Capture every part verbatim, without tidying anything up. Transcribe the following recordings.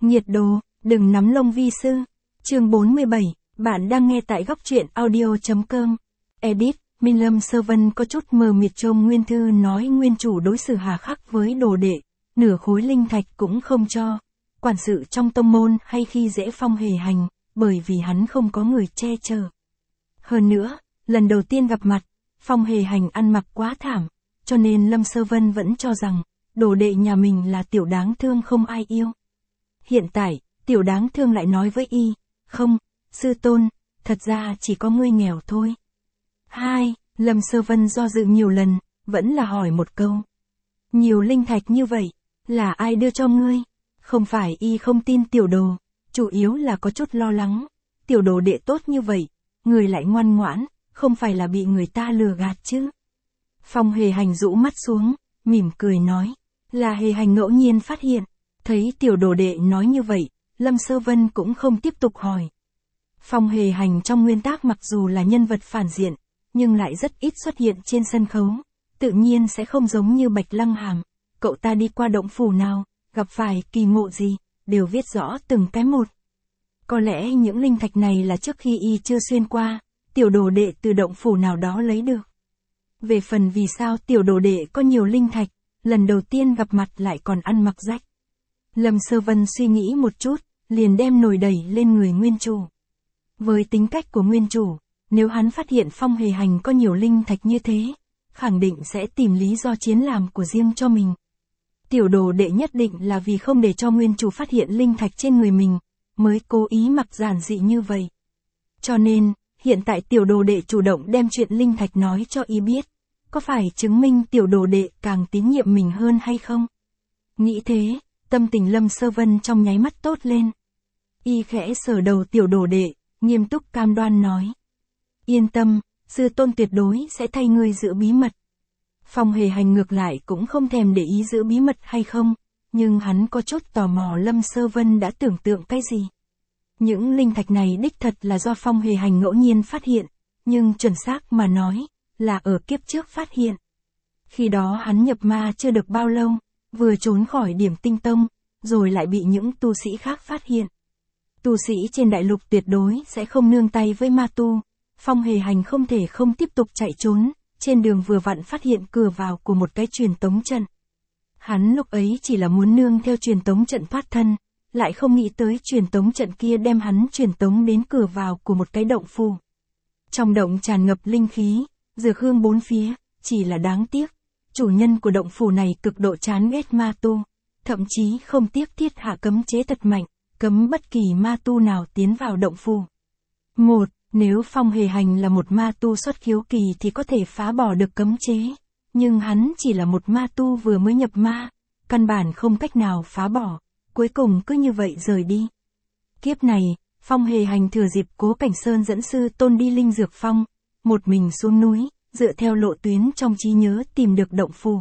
Nhiệt độ, đừng nắm lông vi sư. Chương bốn mươi bảy, bạn đang nghe tại góc truyện audio.com. Edit, Minh Lâm Sơ Vân có chút mờ mịt trông Nguyên Thư nói nguyên chủ đối xử hà khắc với đồ đệ, nửa khối linh thạch cũng không cho. Quản sự trong tông môn hay khi dễ Phong Hề Hành, bởi vì hắn không có người che chở. Hơn nữa, lần đầu tiên gặp mặt, Phong Hề Hành ăn mặc quá thảm, cho nên Lâm Sơ Vân vẫn cho rằng, đồ đệ nhà mình là tiểu đáng thương không ai yêu. Hiện tại, tiểu đáng thương lại nói với y, không, sư tôn, thật ra chỉ có ngươi nghèo thôi. Hai, Lâm Sơ Vân do dự nhiều lần, vẫn là hỏi một câu. Nhiều linh thạch như vậy, là ai đưa cho ngươi? Không phải y không tin tiểu đồ, chủ yếu là có chút lo lắng. Tiểu đồ đệ tốt như vậy, người lại ngoan ngoãn, không phải là bị người ta lừa gạt chứ? Phong Hề Hành rũ mắt xuống, mỉm cười nói, là Hề Hành ngẫu nhiên phát hiện. Thấy tiểu đồ đệ nói như vậy, Lâm Sơ Vân cũng không tiếp tục hỏi. Phong Hề Hành trong nguyên tắc mặc dù là nhân vật phản diện, nhưng lại rất ít xuất hiện trên sân khấu, tự nhiên sẽ không giống như Bạch Lăng Hàm. Cậu ta đi qua động phủ nào, gặp phải kỳ ngộ gì, đều viết rõ từng cái một. Có lẽ những linh thạch này là trước khi y chưa xuyên qua, tiểu đồ đệ từ động phủ nào đó lấy được. Về phần vì sao tiểu đồ đệ có nhiều linh thạch, lần đầu tiên gặp mặt lại còn ăn mặc rách. Lâm Sơ Vân suy nghĩ một chút, liền đem nồi đẩy lên người nguyên chủ. Với tính cách của nguyên chủ, nếu hắn phát hiện Phong Hề Hành có nhiều linh thạch như thế, khẳng định sẽ tìm lý do chiến làm của riêng cho mình. Tiểu đồ đệ nhất định là vì không để cho nguyên chủ phát hiện linh thạch trên người mình, mới cố ý mặc giản dị như vậy. Cho nên, hiện tại tiểu đồ đệ chủ động đem chuyện linh thạch nói cho y biết, có phải chứng minh tiểu đồ đệ càng tín nhiệm mình hơn hay không? Nghĩ thế, tâm tình Lâm Sơ Vân trong nháy mắt tốt lên. Y khẽ sờ đầu tiểu đồ đệ, nghiêm túc cam đoan nói. Yên tâm, sư tôn tuyệt đối sẽ thay ngươi giữ bí mật. Phong Hề Hành ngược lại cũng không thèm để ý giữ bí mật hay không, nhưng hắn có chút tò mò Lâm Sơ Vân đã tưởng tượng cái gì. Những linh thạch này đích thật là do Phong Hề Hành ngẫu nhiên phát hiện, nhưng chuẩn xác mà nói, là ở kiếp trước phát hiện. Khi đó hắn nhập ma chưa được bao lâu, vừa trốn khỏi Điểm Tinh Tông, rồi lại bị những tu sĩ khác phát hiện. Tu sĩ trên đại lục tuyệt đối sẽ không nương tay với ma tu. Phong Hề Hành không thể không tiếp tục chạy trốn, trên đường vừa vặn phát hiện cửa vào của một cái truyền tống trận. Hắn lúc ấy chỉ là muốn nương theo truyền tống trận thoát thân, lại không nghĩ tới truyền tống trận kia đem hắn truyền tống đến cửa vào của một cái động phủ. Trong động tràn ngập linh khí, dược hương bốn phía, chỉ là đáng tiếc, chủ nhân của động phủ này cực độ chán ghét ma tu, thậm chí không tiếc thiết hạ cấm chế thật mạnh, cấm bất kỳ ma tu nào tiến vào động phủ. Một, nếu Phong Hề Hành là một ma tu xuất khiếu kỳ thì có thể phá bỏ được cấm chế, nhưng hắn chỉ là một ma tu vừa mới nhập ma, căn bản không cách nào phá bỏ, cuối cùng cứ như vậy rời đi. Kiếp này, Phong Hề Hành thừa dịp Cố Cảnh Sơn dẫn sư tôn đi Linh Dược Phong, một mình xuống núi, dựa theo lộ tuyến trong trí nhớ tìm được động phủ.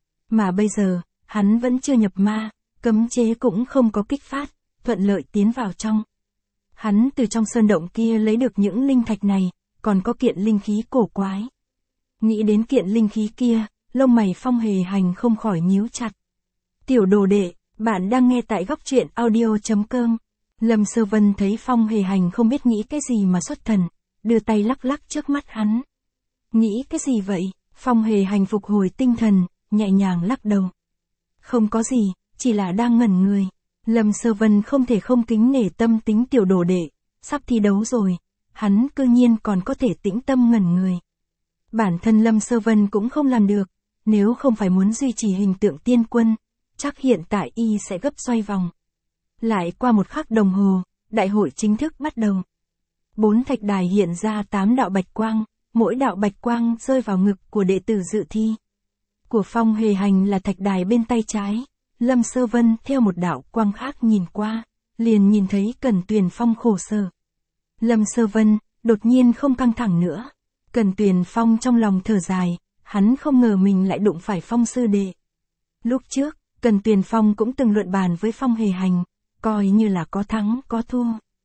Mà bây giờ, hắn vẫn chưa nhập ma, cấm chế cũng không có kích phát, thuận lợi tiến vào trong. Hắn từ trong sơn động kia lấy được những linh thạch này, còn có kiện linh khí cổ quái. Nghĩ đến kiện linh khí kia, lông mày Phong Hề Hành không khỏi nhíu chặt. Tiểu đồ đệ, bạn đang nghe tại góc truyện audio.com. Lâm Sơ Vân thấy Phong Hề Hành không biết nghĩ cái gì mà xuất thần, đưa tay lắc lắc trước mắt hắn. Nghĩ cái gì vậy? Phong Hề Hành phục hồi tinh thần, nhẹ nhàng lắc đầu. Không có gì, chỉ là đang ngẩn người. Lâm Sơ Vân không thể không kính nể tâm tính tiểu đồ đệ, sắp thi đấu rồi, hắn cư nhiên còn có thể tĩnh tâm ngẩn người. Bản thân Lâm Sơ Vân cũng không làm được, nếu không phải muốn duy trì hình tượng tiên quân, chắc hiện tại y sẽ gấp xoay vòng. Lại qua một khắc đồng hồ, đại hội chính thức bắt đầu. Bốn thạch đài hiện ra tám đạo bạch quang, mỗi đạo bạch quang rơi vào ngực của đệ tử dự thi. Của Phong Hề Hành là thạch đài bên tay trái. Lâm Sơ Vân theo một đạo quang khác nhìn qua, liền nhìn thấy Cẩn Tuyền Phong khổ sở. Lâm Sơ Vân, đột nhiên không căng thẳng nữa. Cẩn Tuyền Phong trong lòng thở dài, hắn không ngờ mình lại đụng phải Phong sư đệ. Lúc trước, Cẩn Tuyền Phong cũng từng luận bàn với Phong Hề Hành, coi như là có thắng có thua.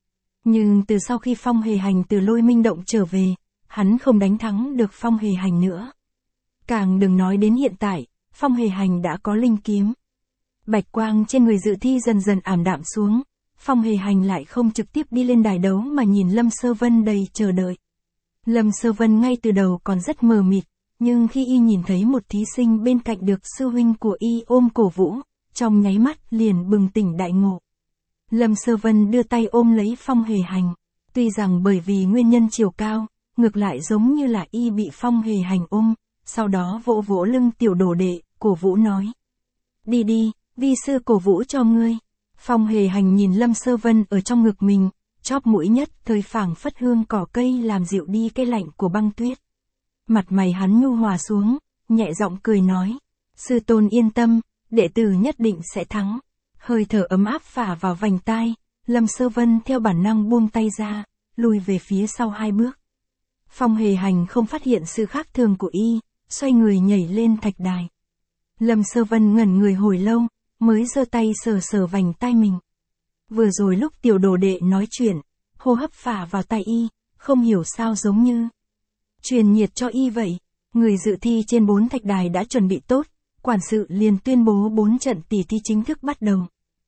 Nhưng từ sau khi Phong Hề Hành từ Lôi Minh Động trở về, hắn không đánh thắng được Phong Hề Hành nữa. Càng đừng nói đến hiện tại, Phong Hề Hành đã có linh kiếm. Bạch quang trên người dự thi dần dần ảm đạm xuống, Phong Hề Hành lại không trực tiếp đi lên đài đấu mà nhìn Lâm Sơ Vân đầy chờ đợi. Lâm Sơ Vân ngay từ đầu còn rất mờ mịt, nhưng khi y nhìn thấy một thí sinh bên cạnh được sư huynh của y ôm cổ vũ, trong nháy mắt liền bừng tỉnh đại ngộ. Lâm Sơ Vân đưa tay ôm lấy Phong Hề Hành, tuy rằng bởi vì nguyên nhân chiều cao, ngược lại giống như là y bị Phong Hề Hành ôm, sau đó vỗ vỗ lưng tiểu đồ đệ, cổ vũ nói. Đi đi, vi sư cổ vũ cho ngươi. Phong Hề Hành nhìn Lâm Sơ Vân ở trong ngực mình, chóp mũi nhất thời phảng phất hương cỏ cây làm dịu đi cái lạnh của băng tuyết. Mặt mày hắn nhu hòa xuống, nhẹ giọng cười nói. Sư tôn yên tâm, đệ tử nhất định sẽ thắng. Hơi thở ấm áp phả vào vành tai, Lâm Sơ Vân theo bản năng buông tay ra, lùi về phía sau hai bước. Phong Hề Hành không phát hiện sự khác thường của y, xoay người nhảy lên thạch đài. Lâm Sơ Vân ngẩn người hồi lâu, mới giơ tay sờ sờ vành tai mình. Vừa rồi lúc tiểu đồ đệ nói chuyện, hô hấp phả vào tai y, không hiểu sao giống như truyền nhiệt cho y vậy. Người dự thi trên bốn thạch đài đã chuẩn bị tốt, quản sự liền tuyên bố bốn trận tỷ thi chính thức bắt đầu.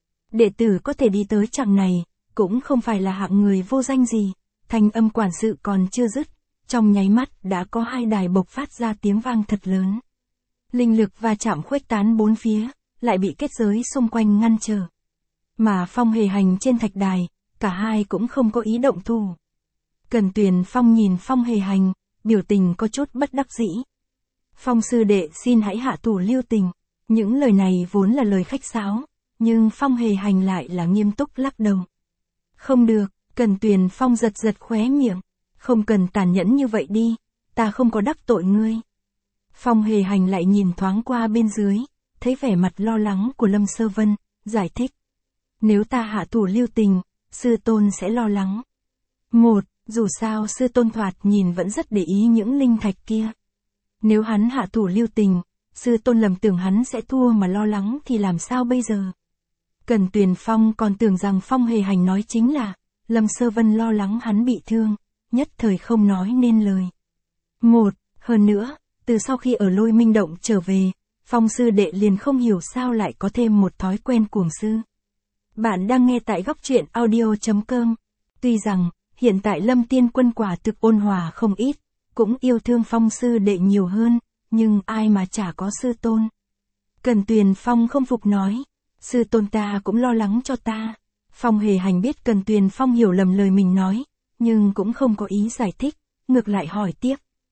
Đệ tử có thể đi tới chặng này, cũng không phải là hạng người vô danh gì, thanh âm quản sự còn chưa dứt, trong nháy mắt đã có hai đài bộc phát ra tiếng vang thật lớn. Linh lực va chạm khuếch tán bốn phía, lại bị kết giới xung quanh ngăn trở. Mà Phong Hề Hành trên thạch đài, cả hai cũng không có ý động thủ. Cần Tuyền Phong nhìn Phong Hề Hành, biểu tình có chút bất đắc dĩ. Phong sư đệ xin hãy hạ thủ lưu tình. Những lời này vốn là lời khách sáo, nhưng Phong Hề Hành lại là nghiêm túc lắc đầu. Không được, Cần Tuyền Phong giật giật khóe miệng. Không cần tàn nhẫn như vậy đi, ta không có đắc tội ngươi. Phong Hề Hành lại nhìn thoáng qua bên dưới, thấy vẻ mặt lo lắng của Lâm Sơ Vân, giải thích. Nếu ta hạ thủ lưu tình, sư tôn sẽ lo lắng. Một, dù sao sư tôn thoạt nhìn vẫn rất để ý những linh thạch kia. Nếu hắn hạ thủ lưu tình, sư tôn lầm tưởng hắn sẽ thua mà lo lắng thì làm sao bây giờ? Cần Tuyền Phong còn tưởng rằng Phong Hề Hành nói chính là, Lâm Sơ Vân lo lắng hắn bị thương, nhất thời không nói nên lời. Một, hơn nữa, từ sau khi ở Lôi Minh Động trở về, Phong sư đệ liền không hiểu sao lại có thêm một thói quen cuồng sư. Bạn đang nghe tại góc truyện audio chấm com. Tuy rằng, hiện tại Lâm Tiên Quân quả thực ôn hòa không ít, cũng yêu thương Phong sư đệ nhiều hơn, nhưng ai mà chả có sư tôn. Cần Tuyền Phong không phục nói, sư tôn ta cũng lo lắng cho ta. Phong Hề Hành biết Cần Tuyền Phong hiểu lầm lời mình nói, nhưng cũng không có ý giải thích, ngược lại hỏi tiếp.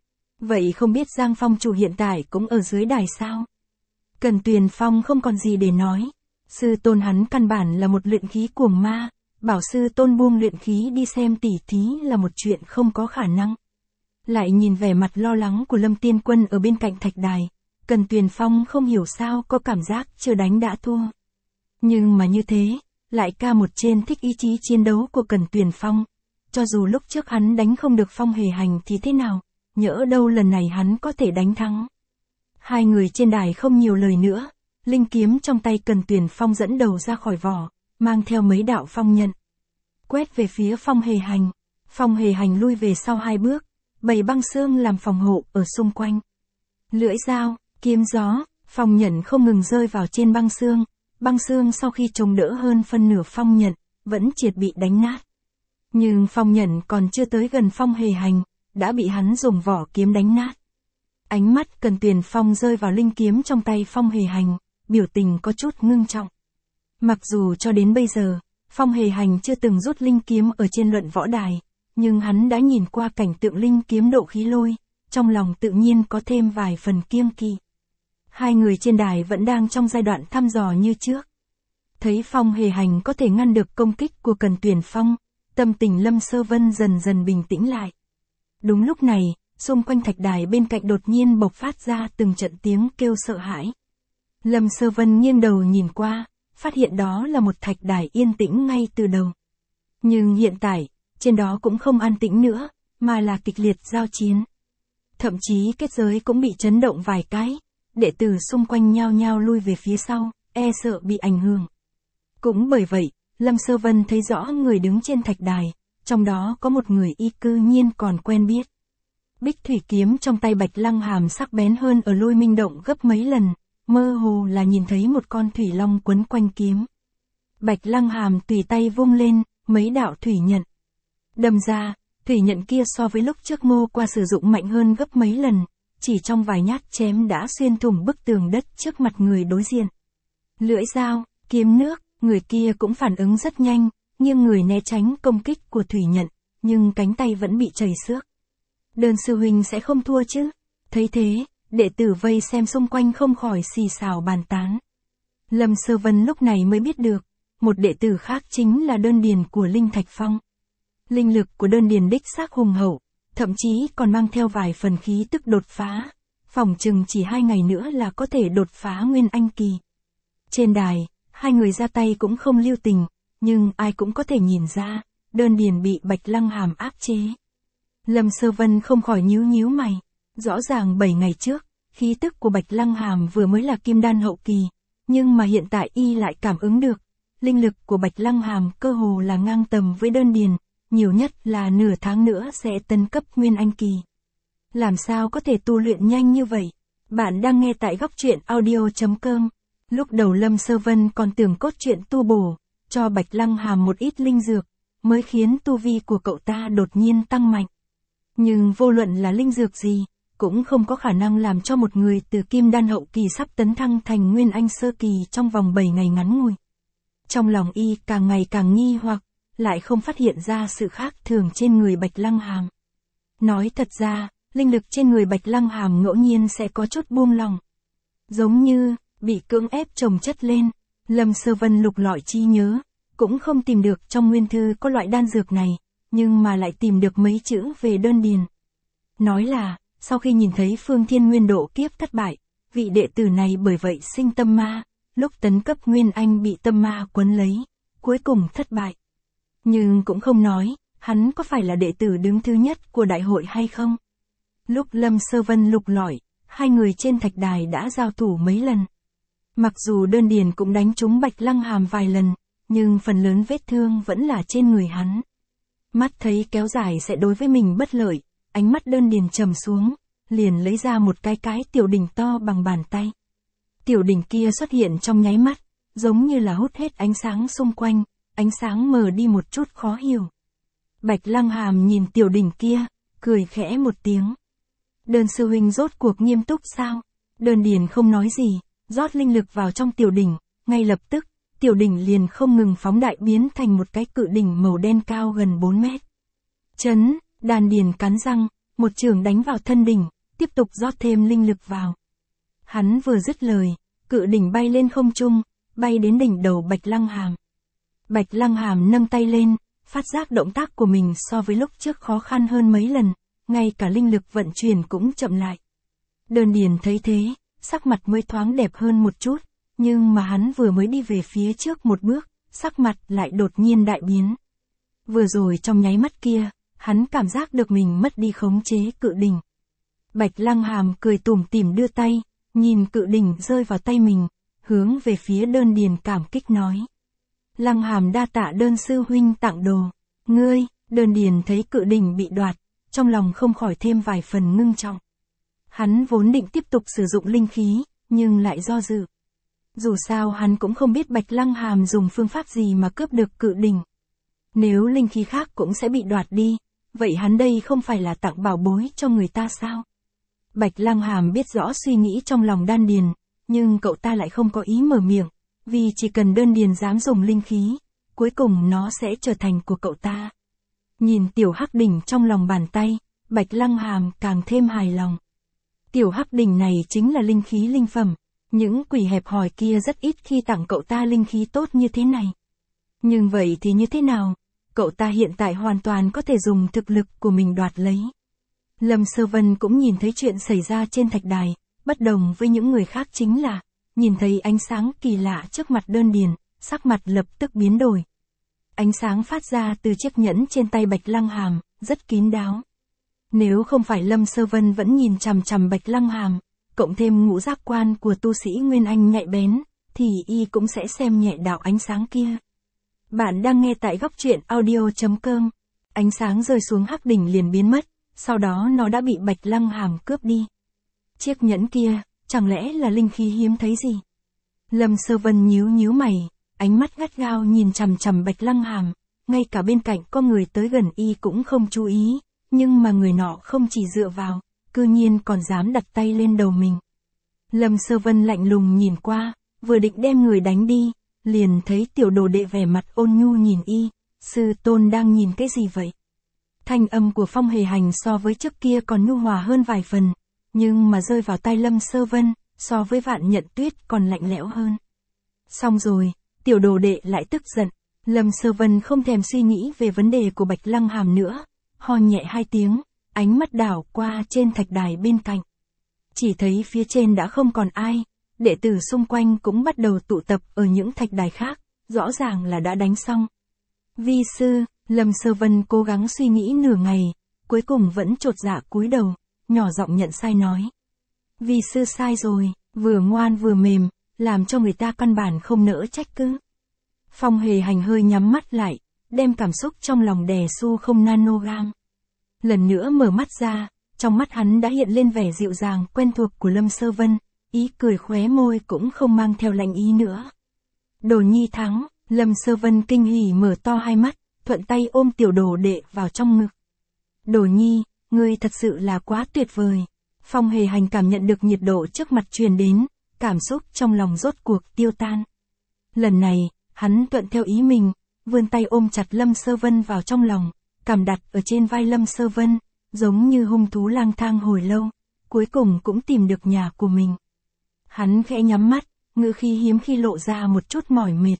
Vậy không biết Giang Phong chủ hiện tại cũng ở dưới đài sao? Cần Tuyền Phong không còn gì để nói. Sư tôn hắn căn bản là một luyện khí cuồng ma, bảo sư tôn buông luyện khí đi xem tỉ thí là một chuyện không có khả năng. Lại nhìn vẻ mặt lo lắng của Lâm Tiên Quân ở bên cạnh thạch đài, Cần Tuyền Phong không hiểu sao có cảm giác chưa đánh đã thua. Nhưng mà như thế, lại ca một trên thích ý chí chiến đấu của Cần Tuyền Phong. Cho dù lúc trước hắn đánh không được Phong Hề Hành thì thế nào, nhỡ đâu lần này hắn có thể đánh thắng. Hai người trên đài không nhiều lời nữa, linh kiếm trong tay Cần Tuyền Phong dẫn đầu ra khỏi vỏ, mang theo mấy đạo phong nhận. Quét về phía Phong Hề Hành, Phong Hề Hành lui về sau hai bước, bày băng xương làm phòng hộ ở xung quanh. Lưỡi dao, kiếm gió, phong nhận không ngừng rơi vào trên băng xương, băng xương sau khi chống đỡ hơn phân nửa phong nhận, vẫn triệt bị đánh nát. Nhưng phong nhận còn chưa tới gần Phong Hề Hành, đã bị hắn dùng vỏ kiếm đánh nát. Ánh mắt Cần Tuyền Phong rơi vào linh kiếm trong tay Phong Hề Hành, biểu tình có chút ngưng trọng. Mặc dù cho đến bây giờ, Phong Hề Hành chưa từng rút linh kiếm ở trên luận võ đài, nhưng hắn đã nhìn qua cảnh tượng linh kiếm độ khí lôi, trong lòng tự nhiên có thêm vài phần kiêng kỵ. Hai người trên đài vẫn đang trong giai đoạn thăm dò như trước. Thấy Phong Hề Hành có thể ngăn được công kích của Cần Tuyền Phong, tâm tình Lâm Sơ Vân dần dần bình tĩnh lại. Đúng lúc này, xung quanh thạch đài bên cạnh đột nhiên bộc phát ra từng trận tiếng kêu sợ hãi. Lâm Sơ Vân nghiêng đầu nhìn qua, phát hiện đó là một thạch đài yên tĩnh ngay từ đầu. Nhưng hiện tại, trên đó cũng không an tĩnh nữa, mà là kịch liệt giao chiến. Thậm chí kết giới cũng bị chấn động vài cái, đệ tử xung quanh nhao nhao lui về phía sau, e sợ bị ảnh hưởng. Cũng bởi vậy, Lâm Sơ Vân thấy rõ người đứng trên thạch đài, trong đó có một người y cư nhiên còn quen biết. Bích thủy kiếm trong tay Bạch Lăng Hàm sắc bén hơn ở Lôi Minh Động gấp mấy lần, mơ hồ là nhìn thấy một con thủy long quấn quanh kiếm. Bạch Lăng Hàm tùy tay vung lên, mấy đạo thủy nhận đâm ra, thủy nhận kia so với lúc trước Ngô Qua sử dụng mạnh hơn gấp mấy lần, chỉ trong vài nhát chém đã xuyên thủng bức tường đất trước mặt người đối diện. Lưỡi dao, kiếm nước, người kia cũng phản ứng rất nhanh, nghiêng người né tránh công kích của thủy nhận, nhưng cánh tay vẫn bị chảy xước. Đơn sư huynh sẽ không thua chứ? Thấy thế, đệ tử vây xem xung quanh không khỏi xì xào bàn tán. Lâm Sơ Vân lúc này mới biết được, một đệ tử khác chính là đơn điền của Linh Thạch Phong. Linh lực của đơn điền đích xác hùng hậu, thậm chí còn mang theo vài phần khí tức đột phá, phỏng chừng chỉ hai ngày nữa là có thể đột phá Nguyên Anh kỳ. Trên đài, hai người ra tay cũng không lưu tình, nhưng ai cũng có thể nhìn ra, đơn điền bị Bạch Lăng Hàm áp chế. Lâm Sơ Vân không khỏi nhíu nhíu mày, rõ ràng bảy ngày trước, khí tức của Bạch Lăng Hàm vừa mới là kim đan hậu kỳ, nhưng mà hiện tại y lại cảm ứng được, linh lực của Bạch Lăng Hàm cơ hồ là ngang tầm với đơn điền, nhiều nhất là nửa tháng nữa sẽ tấn cấp Nguyên Anh kỳ. Làm sao có thể tu luyện nhanh như vậy? Bạn đang nghe tại góc truyện audio chấm com. Lúc đầu Lâm Sơ Vân còn tưởng cốt truyện tu bổ, cho Bạch Lăng Hàm một ít linh dược, mới khiến tu vi của cậu ta đột nhiên tăng mạnh. Nhưng vô luận là linh dược gì, cũng không có khả năng làm cho một người từ kim đan hậu kỳ sắp tấn thăng thành Nguyên Anh sơ kỳ trong vòng bảy ngày ngắn ngủi. Trong lòng y càng ngày càng nghi hoặc, lại không phát hiện ra sự khác thường trên người Bạch Lăng Hàm. Nói thật ra, linh lực trên người Bạch Lăng Hàm ngẫu nhiên sẽ có chút buông lỏng. Giống như, bị cưỡng ép chồng chất lên, Lâm Sơ Vân lục lọi chi nhớ, cũng không tìm được trong nguyên thư có loại đan dược này, nhưng mà lại tìm được mấy chữ về đơn điền. Nói là, sau khi nhìn thấy Phương Thiên Nguyên độ kiếp thất bại, vị đệ tử này bởi vậy sinh tâm ma, lúc tấn cấp Nguyên Anh bị tâm ma quấn lấy, cuối cùng thất bại. Nhưng cũng không nói, hắn có phải là đệ tử đứng thứ nhất của đại hội hay không? Lúc Lâm Sơ Vân lục lọi, hai người trên thạch đài đã giao thủ mấy lần. Mặc dù đơn điền cũng đánh trúng Bạch Lăng Hàm vài lần, nhưng phần lớn vết thương vẫn là trên người hắn. Mắt thấy kéo dài sẽ đối với mình bất lợi, ánh mắt đơn điền trầm xuống, liền lấy ra một cái cái tiểu đỉnh to bằng bàn tay. Tiểu đỉnh kia xuất hiện trong nháy mắt, giống như là hút hết ánh sáng xung quanh, ánh sáng mờ đi một chút khó hiểu. Bạch Lăng Hàm nhìn tiểu đỉnh kia, cười khẽ một tiếng. Đơn sư huynh rốt cuộc nghiêm túc sao? Đơn điền không nói gì, rót linh lực vào trong tiểu đỉnh, ngay lập tức, tiểu đỉnh liền không ngừng phóng đại biến thành một cái cự đỉnh màu đen cao gần bốn mét. Chấn, đàn điền cắn răng, một chưởng đánh vào thân đỉnh, tiếp tục rót thêm linh lực vào. Hắn vừa dứt lời, cự đỉnh bay lên không trung, bay đến đỉnh đầu Bạch Lăng Hàm. Bạch Lăng Hàm nâng tay lên, phát giác động tác của mình so với lúc trước khó khăn hơn mấy lần, ngay cả linh lực vận chuyển cũng chậm lại. Đơn điền thấy thế, sắc mặt mới thoáng đẹp hơn một chút, nhưng mà hắn vừa mới đi về phía trước một bước, sắc mặt lại đột nhiên đại biến. Vừa rồi trong nháy mắt kia, hắn cảm giác được mình mất đi khống chế cự đỉnh. Bạch Lăng Hàm cười tủm tỉm đưa tay, nhìn cự đỉnh rơi vào tay mình, hướng về phía đơn điền cảm kích nói. Lăng Hàm đa tạ đơn sư huynh tặng đồ. Ngươi, đơn điền thấy cự đỉnh bị đoạt, trong lòng không khỏi thêm vài phần ngưng trọng. Hắn vốn định tiếp tục sử dụng linh khí, nhưng lại do dự. Dù sao hắn cũng không biết Bạch Lăng Hàm dùng phương pháp gì mà cướp được cự đỉnh. Nếu linh khí khác cũng sẽ bị đoạt đi, vậy hắn đây không phải là tặng bảo bối cho người ta sao? Bạch Lăng Hàm biết rõ suy nghĩ trong lòng đan điền, nhưng cậu ta lại không có ý mở miệng, vì chỉ cần đơn điền dám dùng linh khí, cuối cùng nó sẽ trở thành của cậu ta. Nhìn tiểu hắc đỉnh trong lòng bàn tay, Bạch Lăng Hàm càng thêm hài lòng. Tiểu hắc đỉnh này chính là linh khí linh phẩm, những quỷ hẹp hòi kia rất ít khi tặng cậu ta linh khí tốt như thế này. Nhưng vậy thì như thế nào? Cậu ta hiện tại hoàn toàn có thể dùng thực lực của mình đoạt lấy. Lâm Sơ Vân cũng nhìn thấy chuyện xảy ra trên thạch đài, bất đồng với những người khác chính là, nhìn thấy ánh sáng kỳ lạ trước mặt đơn điền, sắc mặt lập tức biến đổi. Ánh sáng phát ra từ chiếc nhẫn trên tay Bạch Lăng Hàm, rất kín đáo. Nếu không phải Lâm Sơ Vân vẫn nhìn chằm chằm Bạch Lăng Hàm, cộng thêm ngũ giác quan của tu sĩ Nguyên Anh nhạy bén, thì y cũng sẽ xem nhẹ đạo ánh sáng kia. Bạn đang nghe tại góc truyện audio chấm com. Ánh sáng rơi xuống hắc đỉnh liền biến mất, sau đó nó đã bị Bạch Lăng Hàm cướp đi. Chiếc nhẫn kia, chẳng lẽ là linh khí hiếm thấy gì? Lâm Sơ Vân nhíu nhíu mày, ánh mắt gắt gao nhìn chằm chằm Bạch Lăng Hàm, ngay cả bên cạnh có người tới gần y cũng không chú ý, nhưng mà người nọ không chỉ dựa vào, cư nhiên còn dám đặt tay lên đầu mình. Lâm Sơ Vân lạnh lùng nhìn qua, vừa định đem người đánh đi, liền thấy tiểu đồ đệ vẻ mặt ôn nhu nhìn y, sư tôn đang nhìn cái gì vậy? Thanh âm của Phong Hề Hành so với trước kia còn nhu hòa hơn vài phần, nhưng mà rơi vào tai Lâm Sơ Vân, so với Vạn Nhận Tuyết còn lạnh lẽo hơn. Xong rồi, tiểu đồ đệ lại tức giận, Lâm Sơ Vân không thèm suy nghĩ về vấn đề của Bạch Lăng Hàm nữa, ho nhẹ hai tiếng, ánh mắt đảo qua trên thạch đài bên cạnh. Chỉ thấy phía trên đã không còn ai, đệ tử xung quanh cũng bắt đầu tụ tập ở những thạch đài khác, rõ ràng là đã đánh xong. Vi sư, Lâm Sơ Vân cố gắng suy nghĩ nửa ngày, cuối cùng vẫn chột dạ cúi đầu, nhỏ giọng nhận sai nói. Vi sư sai rồi, vừa ngoan vừa mềm, làm cho người ta căn bản không nỡ trách cứ. Phong Hề Hành hơi nhắm mắt lại, đem cảm xúc trong lòng đè su không nanogram. Lần nữa mở mắt ra, trong mắt hắn đã hiện lên vẻ dịu dàng quen thuộc của Lâm Sơ Vân, ý cười khóe môi cũng không mang theo lạnh ý nữa. Đồ nhi thắng, Lâm Sơ Vân kinh hỉ mở to hai mắt, thuận tay ôm tiểu đồ đệ vào trong ngực. Đồ nhi, ngươi thật sự là quá tuyệt vời. Phong Hề Hành cảm nhận được nhiệt độ trước mặt truyền đến, cảm xúc trong lòng rốt cuộc tiêu tan. Lần này, hắn thuận theo ý mình, vươn tay ôm chặt Lâm Sơ Vân vào trong lòng, cảm đặt ở trên vai Lâm Sơ Vân, giống như hung thú lang thang hồi lâu, cuối cùng cũng tìm được nhà của mình. Hắn khẽ nhắm mắt, ngữ khí hiếm khi lộ ra một chút mỏi mệt.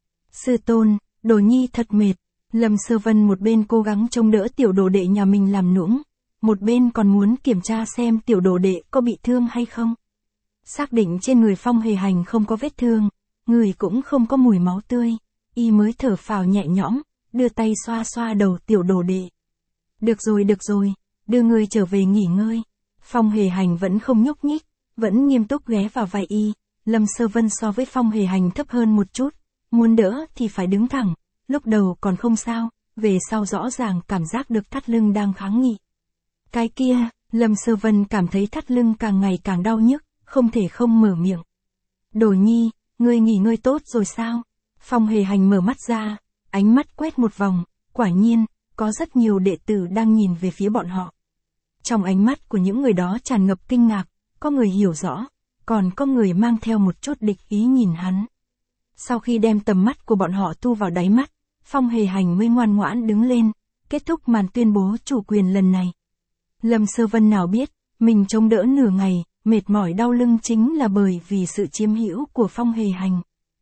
Sư tôn, đồ nhi thật mệt. Lâm Sơ Vân một bên cố gắng trông đỡ tiểu đồ đệ nhà mình làm nũng, một bên còn muốn kiểm tra xem tiểu đồ đệ có bị thương hay không. Xác định trên người Phong Hề Hành không có vết thương, người cũng không có mùi máu tươi, y mới thở phào nhẹ nhõm, đưa tay xoa xoa đầu tiểu đồ đệ. Được rồi được rồi, đưa người trở về nghỉ ngơi. Phong Hề Hành vẫn không nhúc nhích, vẫn nghiêm túc ghé vào vai y. Lâm Sơ Vân so với Phong Hề Hành thấp hơn một chút, muốn đỡ thì phải đứng thẳng, lúc đầu còn không sao, về sau rõ ràng cảm giác được thắt lưng đang kháng nghị. Cái kia, Lâm Sơ Vân cảm thấy thắt lưng càng ngày càng đau nhức, không thể không mở miệng. Đồ nhi, ngươi nghỉ ngơi tốt rồi sao? Phong Hề Hành mở mắt ra, ánh mắt quét một vòng, quả nhiên, có rất nhiều đệ tử đang nhìn về phía bọn họ. Trong ánh mắt của những người đó tràn ngập kinh ngạc, có người hiểu rõ, còn có người mang theo một chút địch ý nhìn hắn. Sau khi đem tầm mắt của bọn họ thu vào đáy mắt, Phong Hề Hành mới ngoan ngoãn đứng lên, kết thúc màn tuyên bố chủ quyền lần này. Lâm Sơ Vân nào biết, mình chống đỡ nửa ngày, mệt mỏi đau lưng chính là bởi vì sự chiếm hữu của Phong Hề Hành.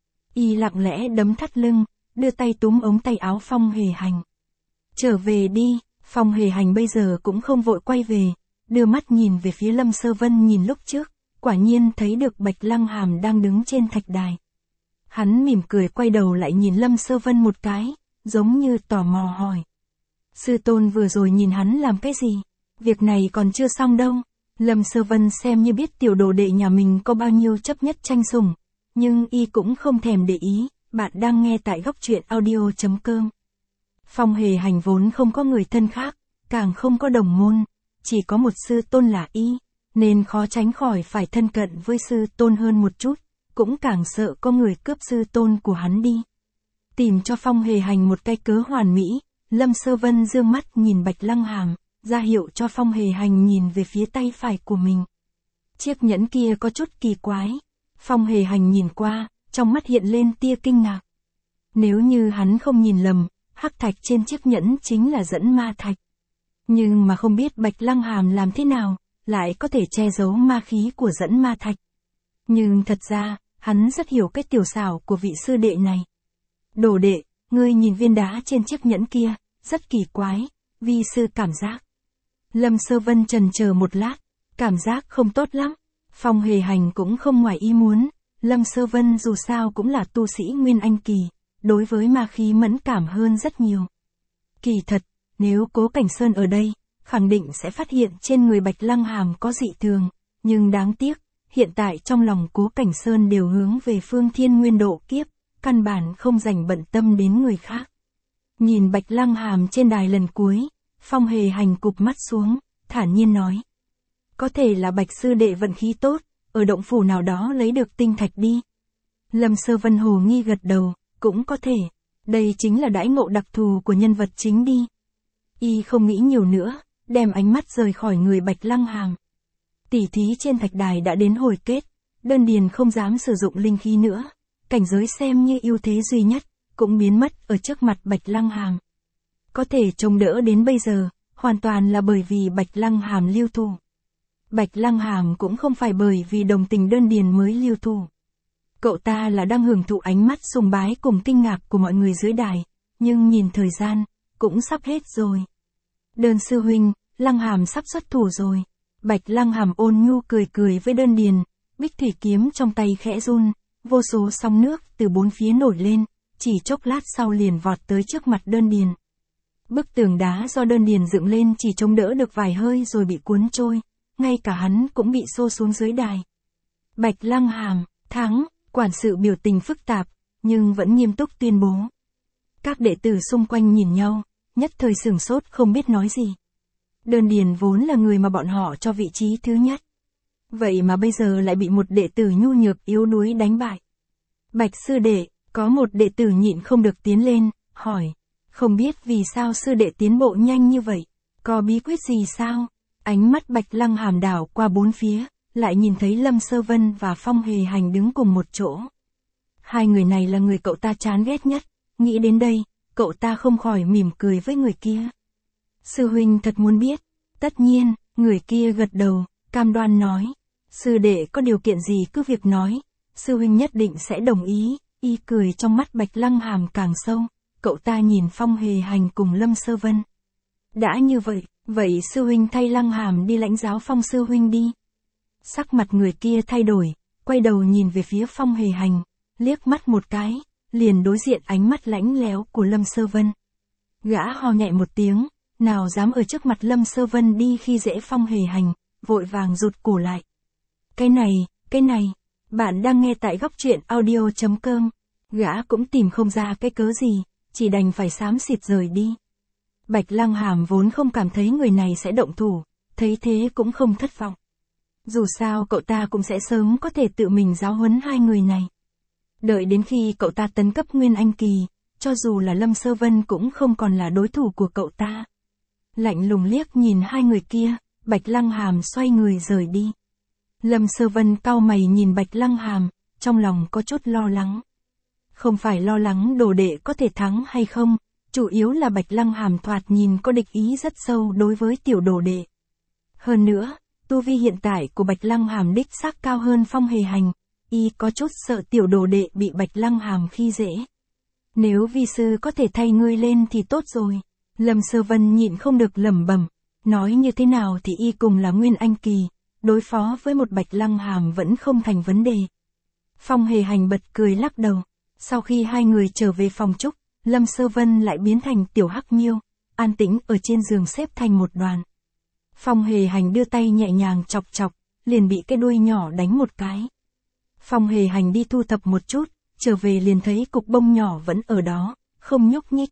Y lặng lẽ đấm thắt lưng, đưa tay túm ống tay áo Phong Hề Hành. Trở về đi, Phong Hề Hành bây giờ cũng không vội quay về, đưa mắt nhìn về phía Lâm Sơ Vân nhìn lúc trước, quả nhiên thấy được Bạch Lăng Hàm đang đứng trên thạch đài. Hắn mỉm cười quay đầu lại nhìn Lâm Sơ Vân một cái, giống như tò mò hỏi. Sư tôn vừa rồi nhìn hắn làm cái gì? Việc này còn chưa xong đâu. Lâm Sơ Vân xem như biết tiểu đồ đệ nhà mình có bao nhiêu chấp nhất tranh sủng, nhưng y cũng không thèm để ý. Bạn đang nghe tại góc truyện audio chấm com. Phong Hề Hành vốn không có người thân khác, càng không có đồng môn, chỉ có một sư tôn là y, nên khó tránh khỏi phải thân cận với sư tôn hơn một chút, cũng càng sợ có người cướp sư tôn của hắn đi. Tìm cho Phong Hề Hành một cái cớ hoàn mỹ, Lâm Sơ Vân dương mắt nhìn Bạch Lăng Hàm, ra hiệu cho Phong Hề Hành nhìn về phía tay phải của mình. Chiếc nhẫn kia có chút kỳ quái. Phong Hề Hành nhìn qua, trong mắt hiện lên tia kinh ngạc. Nếu như hắn không nhìn lầm, hắc thạch trên chiếc nhẫn chính là dẫn ma thạch. Nhưng mà không biết Bạch Lăng Hàm làm thế nào, lại có thể che giấu ma khí của dẫn ma thạch. Nhưng thật ra, hắn rất hiểu cái tiểu xảo của vị sư đệ này. Đồ đệ, ngươi nhìn viên đá trên chiếc nhẫn kia, rất kỳ quái, vi sư cảm giác. Lâm Sơ Vân chần chờ một lát, cảm giác không tốt lắm. Phong Hề Hành cũng không ngoài ý muốn, Lâm Sơ Vân dù sao cũng là tu sĩ Nguyên Anh kỳ, đối với ma khí mẫn cảm hơn rất nhiều. Kỳ thật, nếu Cố Cảnh Sơn ở đây, khẳng định sẽ phát hiện trên người Bạch Lăng Hàm có dị thường, nhưng đáng tiếc, hiện tại trong lòng Cố Cảnh Sơn đều hướng về phương thiên nguyên độ kiếp, căn bản không dành bận tâm đến người khác. Nhìn Bạch Lăng Hàm trên đài lần cuối, Phong Hề Hành cụp mắt xuống, thản nhiên nói. Có thể là Bạch sư đệ vận khí tốt, ở động phủ nào đó lấy được tinh thạch đi. Lâm Sơ Vân hồ nghi gật đầu, cũng có thể. Đây chính là đãi ngộ đặc thù của nhân vật chính đi. Y không nghĩ nhiều nữa, đem ánh mắt rời khỏi người Bạch Lăng Hàm. Tỉ thí trên thạch đài đã đến hồi kết, đơn điền không dám sử dụng linh khí nữa. Cảnh giới xem như ưu thế duy nhất, cũng biến mất ở trước mặt Bạch Lăng Hàm. Có thể chống đỡ đến bây giờ, hoàn toàn là bởi vì Bạch Lăng Hàm lưu thủ. Bạch Lăng Hàm cũng không phải bởi vì đồng tình đơn điền mới lưu thủ. Cậu ta là đang hưởng thụ ánh mắt sùng bái cùng kinh ngạc của mọi người dưới đài, nhưng nhìn thời gian, cũng sắp hết rồi. Đơn sư huynh, Lăng Hàm sắp xuất thủ rồi. Bạch Lăng Hàm ôn nhu cười cười với đơn điền, bích thủy kiếm trong tay khẽ run, vô số sóng nước từ bốn phía nổi lên, chỉ chốc lát sau liền vọt tới trước mặt đơn điền. Bức tường đá do đơn điền dựng lên chỉ chống đỡ được vài hơi rồi bị cuốn trôi, ngay cả hắn cũng bị xô xuống dưới đài. Bạch Lăng Hàm, thắng, quản sự biểu tình phức tạp, nhưng vẫn nghiêm túc tuyên bố. Các đệ tử xung quanh nhìn nhau, nhất thời sửng sốt không biết nói gì. Đơn điền vốn là người mà bọn họ cho vị trí thứ nhất. Vậy mà bây giờ lại bị một đệ tử nhu nhược yếu đuối đánh bại. Bạch sư đệ, có một đệ tử nhịn không được tiến lên, hỏi. Không biết vì sao sư đệ tiến bộ nhanh như vậy, có bí quyết gì sao? Ánh mắt Bạch Lăng Hàm đảo qua bốn phía, lại nhìn thấy Lâm Sơ Vân và Phong Hề Hành đứng cùng một chỗ. Hai người này là người cậu ta chán ghét nhất, nghĩ đến đây, cậu ta không khỏi mỉm cười với người kia. Sư huynh thật muốn biết, tất nhiên, người kia gật đầu, cam đoan nói. Sư đệ có điều kiện gì cứ việc nói, sư huynh nhất định sẽ đồng ý, y cười trong mắt Bạch Lăng Hàm càng sâu, cậu ta nhìn Phong Hề Hành cùng Lâm Sơ Vân. Đã như vậy, vậy sư huynh thay Lăng Hàm đi lãnh giáo Phong sư huynh đi. Sắc mặt người kia thay đổi, quay đầu nhìn về phía Phong Hề Hành, liếc mắt một cái, liền đối diện ánh mắt lãnh léo của Lâm Sơ Vân. Gã ho nhẹ một tiếng, nào dám ở trước mặt Lâm Sơ Vân đi khi dễ Phong Hề Hành, vội vàng rụt cổ lại. Cái này, cái này, bạn đang nghe tại góc truyện audio chấm com. Gã cũng tìm không ra cái cớ gì, chỉ đành phải xám xịt rời đi. Bạch Lăng Hàm vốn không cảm thấy người này sẽ động thủ, thấy thế cũng không thất vọng. Dù sao cậu ta cũng sẽ sớm có thể tự mình giáo huấn hai người này. Đợi đến khi cậu ta tấn cấp Nguyên Anh Kỳ, cho dù là Lâm Sơ Vân cũng không còn là đối thủ của cậu ta. Lạnh lùng liếc nhìn hai người kia, Bạch Lăng Hàm xoay người rời đi. Lâm Sơ Vân cau mày nhìn Bạch Lăng Hàm, trong lòng có chút lo lắng. Không phải lo lắng đồ đệ có thể thắng hay không, chủ yếu là Bạch Lăng Hàm thoạt nhìn có địch ý rất sâu đối với tiểu đồ đệ. Hơn nữa, tu vi hiện tại của Bạch Lăng Hàm đích xác cao hơn Phong Hề Hành, y có chút sợ tiểu đồ đệ bị Bạch Lăng Hàm khi dễ. Nếu vi sư có thể thay ngươi lên thì tốt rồi. Lâm Sơ Vân nhịn không được lẩm bẩm, nói như thế nào thì y cùng là Nguyên Anh Kỳ, đối phó với một Bạch Lăng Hàm vẫn không thành vấn đề. Phong Hề Hành bật cười lắc đầu, sau khi hai người trở về phòng trúc, Lâm Sơ Vân lại biến thành tiểu hắc miêu, an tĩnh ở trên giường xếp thành một đoàn. Phong Hề Hành đưa tay nhẹ nhàng chọc chọc, liền bị cái đuôi nhỏ đánh một cái. Phong Hề Hành đi thu thập một chút, trở về liền thấy cục bông nhỏ vẫn ở đó, không nhúc nhích.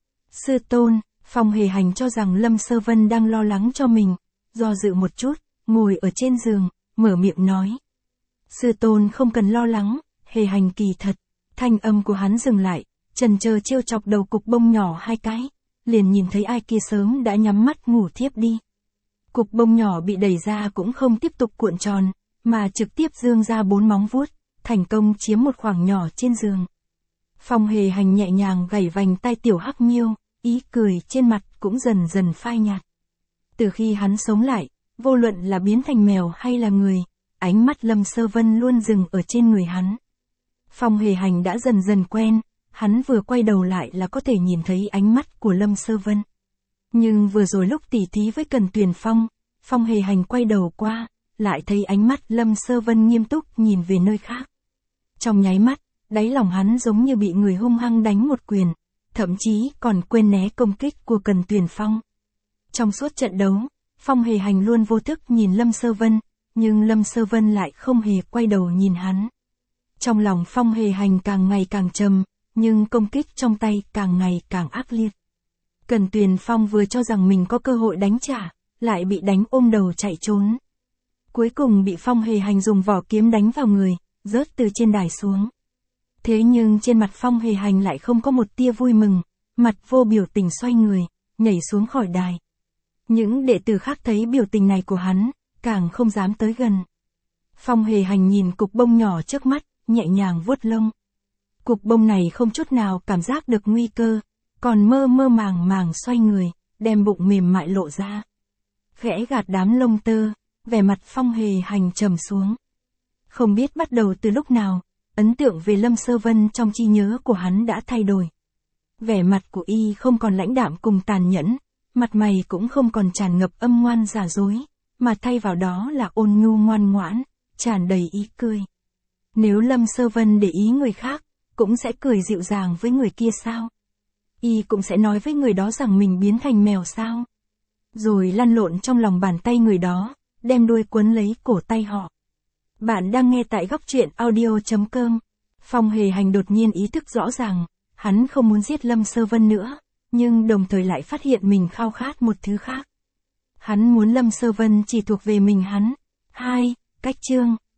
Sư tôn, Phong Hề Hành cho rằng Lâm Sơ Vân đang lo lắng cho mình, do dự một chút, ngồi ở trên giường, mở miệng nói. Sư tôn không cần lo lắng, Hề Hành kỳ thật. Thanh âm của hắn dừng lại, chần chờ trêu chọc đầu cục bông nhỏ hai cái, liền nhìn thấy ai kia sớm đã nhắm mắt ngủ thiếp đi. Cục bông nhỏ bị đẩy ra cũng không tiếp tục cuộn tròn, mà trực tiếp dương ra bốn móng vuốt, thành công chiếm một khoảng nhỏ trên giường. Phong Hề Hành nhẹ nhàng gảy vành tai tiểu hắc miêu, ý cười trên mặt cũng dần dần phai nhạt. Từ khi hắn sống lại, vô luận là biến thành mèo hay là người, ánh mắt Lâm Sơ Vân luôn dừng ở trên người hắn. Phong Hề Hành đã dần dần quen, hắn vừa quay đầu lại là có thể nhìn thấy ánh mắt của Lâm Sơ Vân. Nhưng vừa rồi lúc tỉ thí với Cần Tuyền Phong, Phong Hề Hành quay đầu qua, lại thấy ánh mắt Lâm Sơ Vân nghiêm túc nhìn về nơi khác. Trong nháy mắt, đáy lòng hắn giống như bị người hung hăng đánh một quyền, thậm chí còn quên né công kích của Cần Tuyền Phong. Trong suốt trận đấu, Phong Hề Hành luôn vô thức nhìn Lâm Sơ Vân, nhưng Lâm Sơ Vân lại không hề quay đầu nhìn hắn. Trong lòng Phong Hề Hành càng ngày càng trầm, nhưng công kích trong tay càng ngày càng ác liệt. Cần Tuyền Phong vừa cho rằng mình có cơ hội đánh trả, lại bị đánh ôm đầu chạy trốn. Cuối cùng bị Phong Hề Hành dùng vỏ kiếm đánh vào người, rớt từ trên đài xuống. Thế nhưng trên mặt Phong Hề Hành lại không có một tia vui mừng, mặt vô biểu tình xoay người, nhảy xuống khỏi đài. Những đệ tử khác thấy biểu tình này của hắn, càng không dám tới gần. Phong Hề Hành nhìn cục bông nhỏ trước mắt, nhẹ nhàng vuốt lông. Cục bông này không chút nào cảm giác được nguy cơ, còn mơ mơ màng màng xoay người, đem bụng mềm mại lộ ra. Khẽ gạt đám lông tơ, vẻ mặt Phong Hề Hành trầm xuống. Không biết bắt đầu từ lúc nào, ấn tượng về Lâm Sơ Vân trong trí nhớ của hắn đã thay đổi. Vẻ mặt của y không còn lãnh đạm cùng tàn nhẫn, mặt mày cũng không còn tràn ngập âm ngoan giả dối, mà thay vào đó là ôn nhu ngoan ngoãn, tràn đầy ý cười. Nếu Lâm Sơ Vân để ý người khác, cũng sẽ cười dịu dàng với người kia sao? Y cũng sẽ nói với người đó rằng mình biến thành mèo sao? Rồi lăn lộn trong lòng bàn tay người đó, đem đuôi quấn lấy cổ tay họ. Bạn đang nghe tại góc truyện audio chấm com. Phong Hề Hành đột nhiên ý thức rõ ràng, hắn không muốn giết Lâm Sơ Vân nữa, nhưng đồng thời lại phát hiện mình khao khát một thứ khác. Hắn muốn Lâm Sơ Vân chỉ thuộc về mình hắn. hai. Cách chương